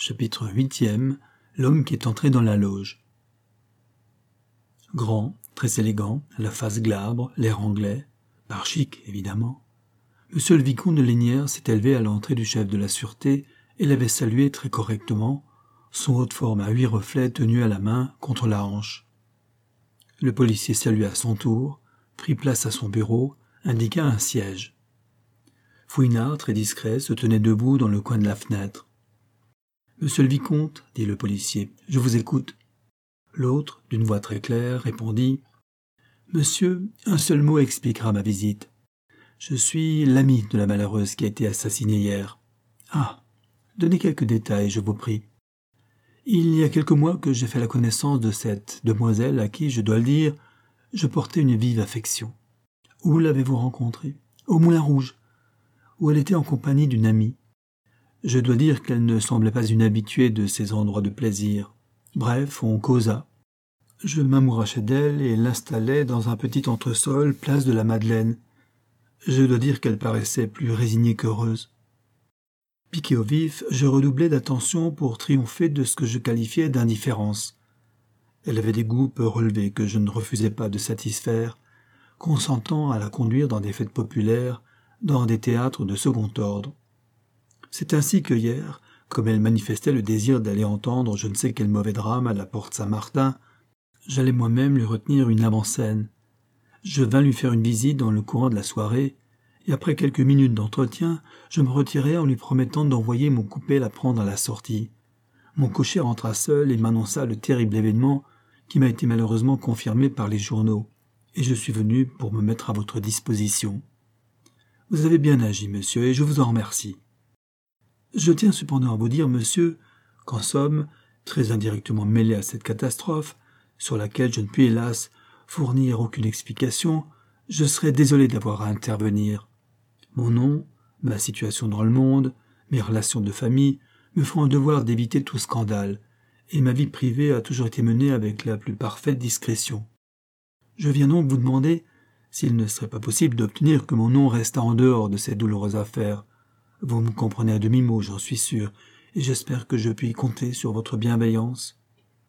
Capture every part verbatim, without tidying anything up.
Chapitre huitième. L'homme qui est entré dans la loge. Grand, très élégant, la face glabre, l'air anglais, par chic, évidemment. Monsieur le vicomte de Lénières s'est élevé à l'entrée du chef de la sûreté et l'avait salué très correctement, son haut de forme à huit reflets tenu à la main contre la hanche. Le policier salua à son tour, prit place à son bureau, indiqua un siège. Fouinard, très discret, se tenait debout dans le coin de la fenêtre. « Monsieur le vicomte, dit le policier, je vous écoute. » L'autre, d'une voix très claire, répondit « Monsieur, un seul mot expliquera ma visite. Je suis l'ami de la malheureuse qui a été assassinée hier. »« Ah, donnez quelques détails, je vous prie. » »« Il y a quelques mois que j'ai fait la connaissance de cette demoiselle à qui, je dois le dire, je portais une vive affection. Où l'avez-vous rencontrée ? Au Moulin Rouge, où elle était en compagnie d'une amie. Je dois dire qu'elle ne semblait pas une habituée de ces endroits de plaisir. Bref, on causa. Je m'amourachai d'elle et l'installai dans un petit entresol, place de la Madeleine. Je dois dire qu'elle paraissait plus résignée qu'heureuse. Piqué au vif, je redoublai d'attention pour triompher de ce que je qualifiais d'indifférence. Elle avait des goûts peu relevés que je ne refusais pas de satisfaire, consentant à la conduire dans des fêtes populaires, dans des théâtres de second ordre. C'est ainsi que hier, comme elle manifestait le désir d'aller entendre je ne sais quel mauvais drame à la porte Saint-Martin, j'allais moi-même lui retenir une avant-scène. Je vins lui faire une visite dans le courant de la soirée, et après quelques minutes d'entretien, je me retirai en lui promettant d'envoyer mon coupé la prendre à la sortie. Mon cocher rentra seul et m'annonça le terrible événement qui m'a été malheureusement confirmé par les journaux, et je suis venu pour me mettre à votre disposition. Vous avez bien agi, monsieur, et je vous en remercie. Je tiens cependant à vous dire, monsieur, qu'en somme, très indirectement mêlé à cette catastrophe, sur laquelle je ne puis hélas fournir aucune explication, je serais désolé d'avoir à intervenir. Mon nom, ma situation dans le monde, mes relations de famille me font un devoir d'éviter tout scandale, et ma vie privée a toujours été menée avec la plus parfaite discrétion. Je viens donc vous demander s'il ne serait pas possible d'obtenir que mon nom restât en dehors de ces douloureuses affaires. Vous me comprenez à demi-mot, j'en suis sûr, et j'espère que je puis compter sur votre bienveillance. »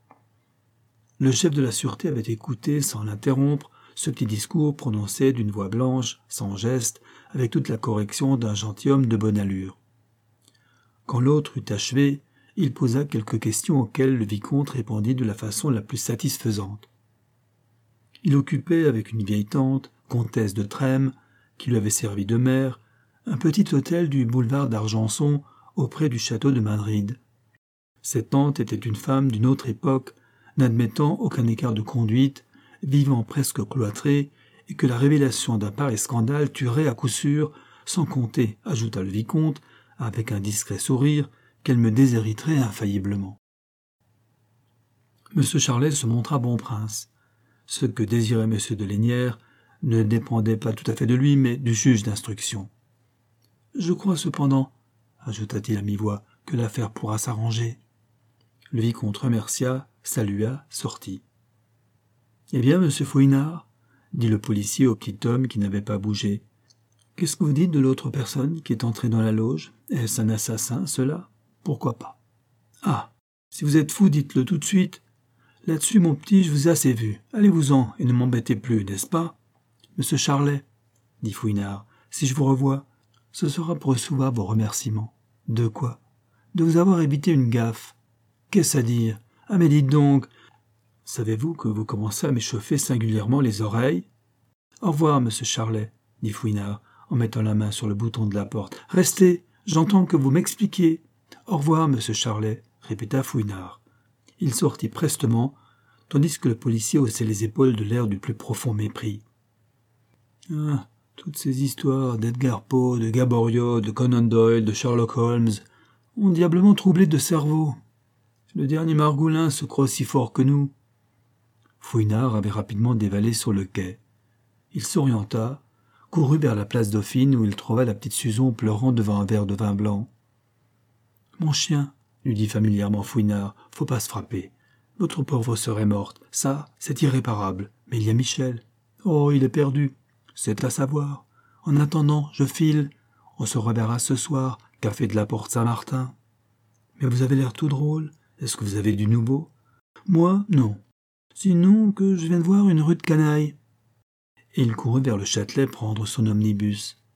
Le chef de la sûreté avait écouté, sans l'interrompre, ce petit discours prononcé d'une voix blanche, sans geste, avec toute la correction d'un gentilhomme de bonne allure. Quand l'autre eut achevé, il posa quelques questions auxquelles le vicomte répondit de la façon la plus satisfaisante. Il occupait avec une vieille tante, comtesse de Trême, qui lui avait servi de mère, un petit hôtel du boulevard d'Argenson auprès du château de Madrid. Cette tante était une femme d'une autre époque, n'admettant aucun écart de conduite, vivant presque cloîtrée, et que la révélation d'un pareil scandale tuerait à coup sûr, sans compter, ajouta le vicomte, avec un discret sourire, qu'elle me déshériterait infailliblement. Monsieur Charlet se montra bon prince. Ce que désirait monsieur de Lénières ne dépendait pas tout à fait de lui, mais du juge d'instruction. « Je crois cependant, ajouta-t-il à mi-voix, que l'affaire pourra s'arranger. » Le vicomte remercia, salua, sortit. « Eh bien, monsieur Fouinard, dit le policier au petit homme qui n'avait pas bougé, qu'est-ce que vous dites de l'autre personne qui est entrée dans la loge? Est-ce un assassin, cela? Pourquoi pas? Ah, si vous êtes fou, dites-le tout de suite. Là-dessus, mon petit, je vous ai assez vu. Allez-vous-en et ne m'embêtez plus, n'est-ce pas? Monsieur Charlet, dit Fouinard, si je vous revois, ce sera pour recevoir vos remerciements. De quoi? De vous avoir évité une gaffe. Qu'est-ce à dire? Ah, mais dites donc, savez-vous que vous commencez à m'échauffer singulièrement les oreilles? Au revoir, monsieur Charlet, dit Fouinard, en mettant la main sur le bouton de la porte. Restez, j'entends que vous m'expliquiez. Au revoir, monsieur Charlet, répéta Fouinard. Il sortit prestement, tandis que le policier haussait les épaules de l'air du plus profond mépris. Ah, toutes ces histoires d'Edgar Poe, de Gaboriau, de Conan Doyle, de Sherlock Holmes ont diablement troublé de cerveau. Le dernier Margoulin se croit aussi fort que nous. Fouinard avait rapidement dévalé sur le quai. Il s'orienta, courut vers la place Dauphine où il trouva la petite Suzon pleurant devant un verre de vin blanc. « Mon chien, lui dit familièrement Fouinard, faut pas se frapper. Votre pauvre sœur est morte, ça, c'est irréparable. Mais il y a Michel. Oh, il est perdu. C'est à savoir. En attendant, je file. On se reverra ce soir, café de la Porte Saint-Martin. Mais vous avez l'air tout drôle. Est-ce que vous avez du nouveau ? Moi, non. Sinon que je viens de voir une rue de canaille. Et il courut vers le Châtelet prendre son omnibus.